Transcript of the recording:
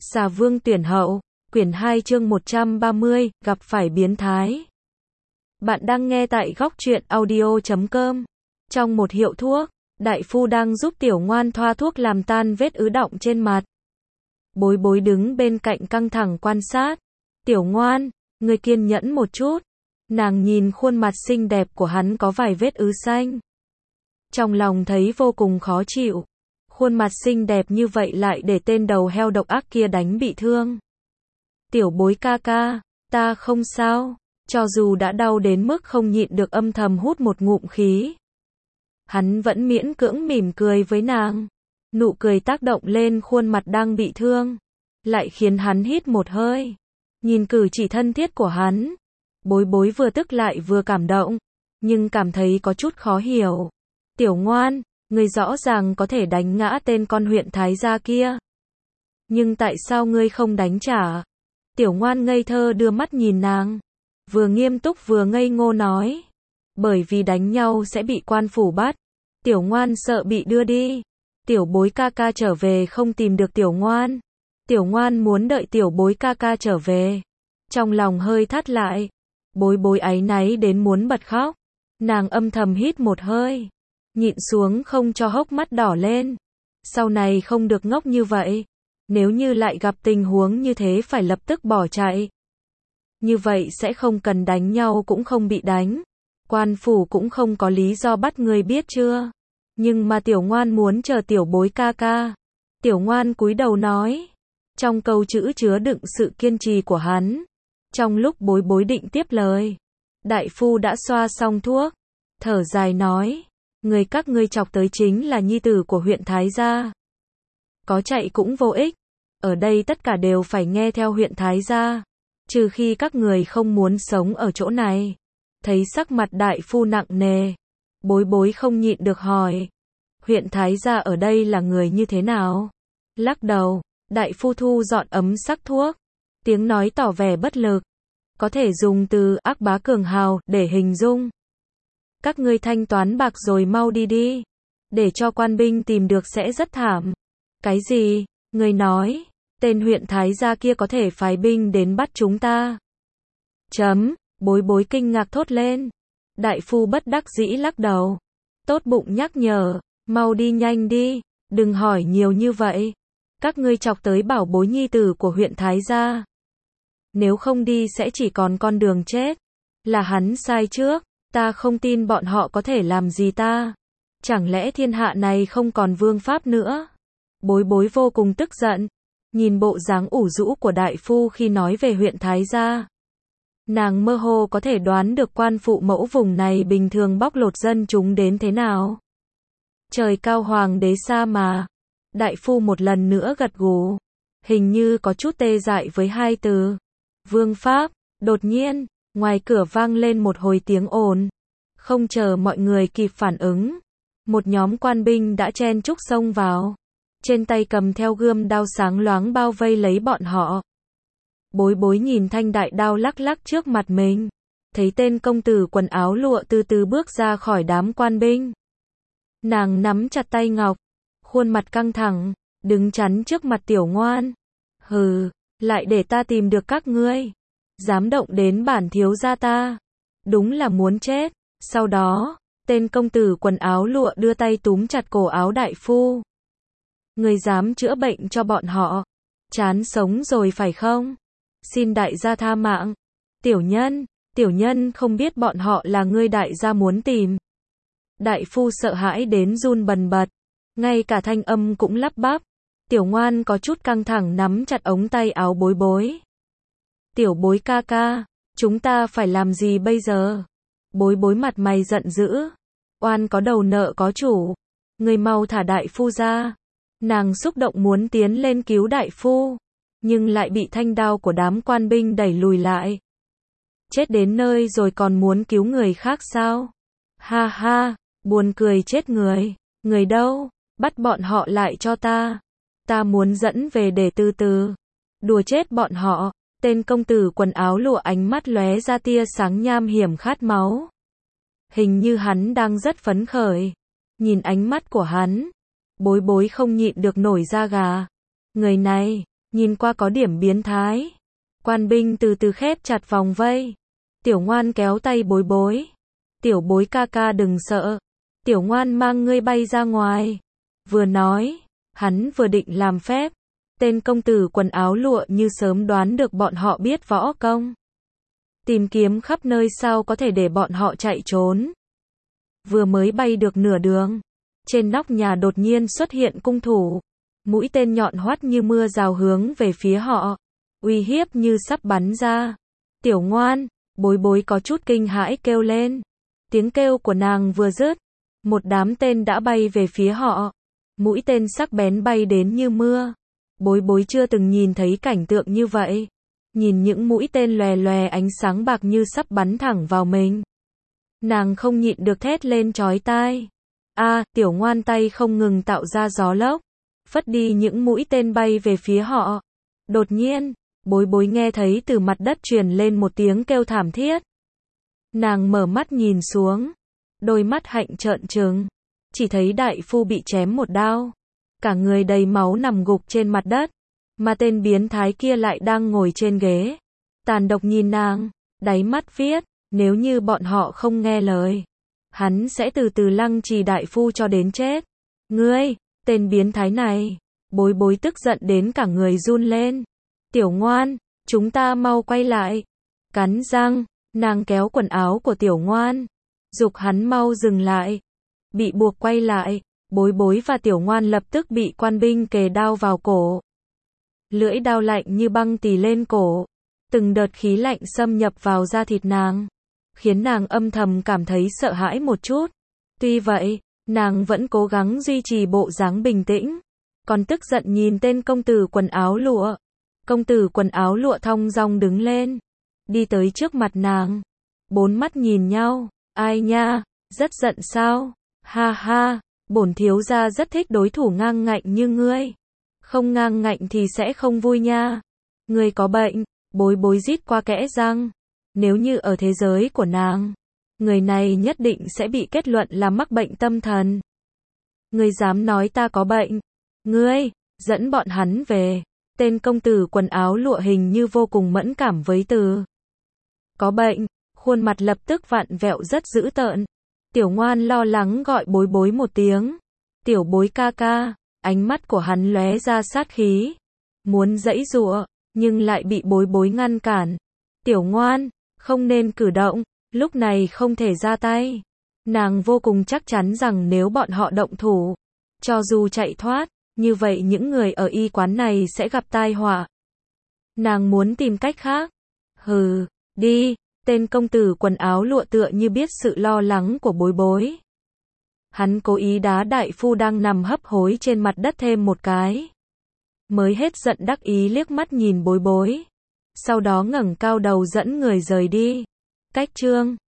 Xà Vương tuyển hậu, quyển 2 chương 130, gặp phải biến thái. Bạn đang nghe tại góc truyện audio.com. Trong một hiệu thuốc, đại phu đang giúp Tiểu Ngoan thoa thuốc làm tan vết ứ đọng trên mặt. Bối Bối đứng bên cạnh căng thẳng quan sát. Tiểu Ngoan, ngươi kiên nhẫn một chút. Nàng nhìn khuôn mặt xinh đẹp của hắn có vài vết ứ xanh. Trong lòng thấy vô cùng khó chịu. Khuôn mặt xinh đẹp như vậy lại để tên đầu heo độc ác kia đánh bị thương. Tiểu Bối ca ca, ta không sao, cho dù đã đau đến mức không nhịn được âm thầm hút một ngụm khí. Hắn vẫn miễn cưỡng mỉm cười với nàng. Nụ cười tác động lên khuôn mặt đang bị thương, lại khiến hắn hít một hơi. Nhìn cử chỉ thân thiết của hắn, Bối Bối vừa tức lại vừa cảm động, nhưng cảm thấy có chút khó hiểu. Tiểu Ngoan, ngươi rõ ràng có thể đánh ngã tên con huyện Thái gia kia. Nhưng tại sao ngươi không đánh trả? Tiểu Ngoan ngây thơ đưa mắt nhìn nàng, vừa nghiêm túc vừa ngây ngô nói. Bởi vì đánh nhau sẽ bị quan phủ bắt. Tiểu Ngoan sợ bị đưa đi. Tiểu Bối ca ca trở về không tìm được Tiểu Ngoan. Tiểu Ngoan muốn đợi Tiểu Bối ca ca trở về. Trong lòng hơi thắt lại. Bối Bối áy náy đến muốn bật khóc. Nàng âm thầm hít một hơi, nhịn xuống không cho hốc mắt đỏ lên. Sau này không được ngốc như vậy. Nếu như lại gặp tình huống như thế phải lập tức bỏ chạy. Như vậy sẽ không cần đánh nhau cũng không bị đánh. Quan phủ cũng không có lý do bắt người, biết chưa? Nhưng mà Tiểu Ngoan muốn chờ Tiểu Bối ca ca. Tiểu Ngoan cúi đầu nói. Trong câu chữ chứa đựng sự kiên trì của hắn. Trong lúc Bối Bối định tiếp lời, đại phu đã xoa xong thuốc, thở dài nói. Người các ngươi chọc tới chính là nhi tử của huyện Thái gia. Có chạy cũng vô ích. Ở đây tất cả đều phải nghe theo huyện Thái gia. Trừ khi các người không muốn sống ở chỗ này. Thấy sắc mặt đại phu nặng nề, Bối Bối không nhịn được hỏi. Huyện Thái gia ở đây là người như thế nào? Lắc đầu, đại phu thu dọn ấm sắc thuốc. Tiếng nói tỏ vẻ bất lực. Có thể dùng từ ác bá cường hào để hình dung. Các ngươi thanh toán bạc rồi mau đi đi. Để cho quan binh tìm được sẽ rất thảm. Cái gì? Ngươi nói, tên huyện Thái gia kia có thể phái binh đến bắt chúng ta? Bối Bối kinh ngạc thốt lên. Đại phu bất đắc dĩ lắc đầu. Tốt bụng nhắc nhở, mau đi nhanh đi, đừng hỏi nhiều như vậy. Các ngươi chọc tới bảo bối nhi tử của huyện Thái gia. Nếu không đi sẽ chỉ còn con đường chết. Là hắn sai trước, ta không tin bọn họ có thể làm gì ta. Chẳng lẽ thiên hạ này không còn vương pháp nữa? Bối Bối vô cùng tức giận. Nhìn bộ dáng ủ rũ của đại phu khi nói về huyện Thái gia. Nàng mơ hồ có thể đoán được quan phụ mẫu vùng này bình thường bóc lột dân chúng đến thế nào. Trời cao hoàng đế xa mà. Đại phu một lần nữa gật gù. Hình như có chút tê dại với hai từ. Vương pháp. Đột nhiên, ngoài cửa vang lên một hồi tiếng ồn. Không chờ mọi người kịp phản ứng, một nhóm quan binh đã chen chúc xông vào. Trên tay cầm theo gươm đao sáng loáng bao vây lấy bọn họ. Bối Bối nhìn thanh đại đao lắc lắc trước mặt mình. Thấy tên công tử quần áo lụa từ từ bước ra khỏi đám quan binh. Nàng nắm chặt tay ngọc, khuôn mặt căng thẳng, đứng chắn trước mặt Tiểu Ngoan. Hừ, lại để ta tìm được các ngươi. Dám động đến bản thiếu gia ta. Đúng là muốn chết. Sau đó, tên công tử quần áo lụa đưa tay túm chặt cổ áo đại phu. Người dám chữa bệnh cho bọn họ. Chán sống rồi phải không? Xin đại gia tha mạng. Tiểu nhân không biết bọn họ là ngươi đại gia muốn tìm. Đại phu sợ hãi đến run bần bật. Ngay cả thanh âm cũng lắp bắp. Tiểu Ngoan có chút căng thẳng nắm chặt ống tay áo Bối Bối. Tiểu Bối ca ca, chúng ta phải làm gì bây giờ? Bối Bối mặt mày giận dữ. Oan có đầu nợ có chủ. Người mau thả đại phu ra. Nàng xúc động muốn tiến lên cứu đại phu, nhưng lại bị thanh đao của đám quan binh đẩy lùi lại. Chết đến nơi rồi còn muốn cứu người khác sao? Ha ha, buồn cười chết người. Người đâu? Bắt bọn họ lại cho ta. Ta muốn dẫn về để từ từ đùa chết bọn họ. Tên công tử quần áo lụa ánh mắt lóe ra tia sáng nham hiểm khát máu. Hình như hắn đang rất phấn khởi. Nhìn ánh mắt của hắn, Bối Bối không nhịn được nổi da gà. Người này, nhìn qua có điểm biến thái. Quan binh từ từ khép chặt vòng vây. Tiểu Ngoan kéo tay Bối Bối. Tiểu Bối ca ca đừng sợ. Tiểu Ngoan mang ngươi bay ra ngoài. Vừa nói, hắn vừa định làm phép. Tên công tử quần áo lụa như sớm đoán được bọn họ biết võ công. Tìm kiếm khắp nơi sao có thể để bọn họ chạy trốn. Vừa mới bay được nửa đường, trên nóc nhà đột nhiên xuất hiện cung thủ. Mũi tên nhọn hoắt như mưa rào hướng về phía họ. Uy hiếp như sắp bắn ra. Tiểu Ngoan, Bối Bối có chút kinh hãi kêu lên. Tiếng kêu của nàng vừa dứt, một đám tên đã bay về phía họ. Mũi tên sắc bén bay đến như mưa. Bối Bối chưa từng nhìn thấy cảnh tượng như vậy. Nhìn những mũi tên lòe lòe ánh sáng bạc như sắp bắn thẳng vào mình. Nàng không nhịn được thét lên chói tai. Tiểu Ngoan tay không ngừng tạo ra gió lốc, phất đi những mũi tên bay về phía họ. Đột nhiên, Bối Bối nghe thấy từ mặt đất truyền lên một tiếng kêu thảm thiết. Nàng mở mắt nhìn xuống, đôi mắt hạnh trợn trừng, chỉ thấy đại phu bị chém một đao, cả người đầy máu nằm gục trên mặt đất, mà tên biến thái kia lại đang ngồi trên ghế, tàn độc nhìn nàng, đáy mắt viết, nếu như bọn họ không nghe lời, hắn sẽ từ từ lăng trì đại phu cho đến chết. Ngươi, tên biến thái này. Bối Bối tức giận đến cả người run lên. Tiểu Ngoan, chúng ta mau quay lại. Cắn răng, nàng kéo quần áo của Tiểu Ngoan, giục hắn mau dừng lại. Bị buộc quay lại, Bối Bối và Tiểu Ngoan lập tức bị quan binh kề đao vào cổ. Lưỡi đao lạnh như băng tì lên cổ, từng đợt khí lạnh xâm nhập vào da thịt nàng, khiến nàng âm thầm cảm thấy sợ hãi một chút. Tuy vậy, nàng vẫn cố gắng duy trì bộ dáng bình tĩnh, còn tức giận nhìn tên công tử quần áo lụa. Công tử quần áo lụa thong dong đứng lên, đi tới trước mặt nàng. Bốn mắt nhìn nhau, ai nha, rất giận sao? Ha ha, bổn thiếu gia rất thích đối thủ ngang ngạnh như ngươi. Không ngang ngạnh thì sẽ không vui nha. Ngươi có bệnh. Bối Bối rít qua kẽ răng. Nếu như ở thế giới của nàng, người này nhất định sẽ bị kết luận là mắc bệnh tâm thần. Ngươi dám nói ta có bệnh? Ngươi, dẫn bọn hắn về. Tên công tử quần áo lụa hình như vô cùng mẫn cảm với từ có bệnh, khuôn mặt lập tức vặn vẹo rất dữ tợn. Tiểu Ngoan lo lắng gọi Bối Bối một tiếng. Tiểu Bối ca ca. Ánh mắt của hắn lóe ra sát khí, muốn giãy giụa, nhưng lại bị Bối Bối ngăn cản. Tiểu Ngoan, không nên cử động, lúc này không thể ra tay. Nàng vô cùng chắc chắn rằng nếu bọn họ động thủ, cho dù chạy thoát, như vậy những người ở y quán này sẽ gặp tai họa. Nàng muốn tìm cách khác. Hừ, đi. Tên công tử quần áo lụa tựa như biết sự lo lắng của Bối Bối. Hắn cố ý đá đại phu đang nằm hấp hối trên mặt đất thêm một cái. Mới hết giận đắc ý liếc mắt nhìn Bối Bối. Sau đó ngẩng cao đầu dẫn người rời đi. Cách chương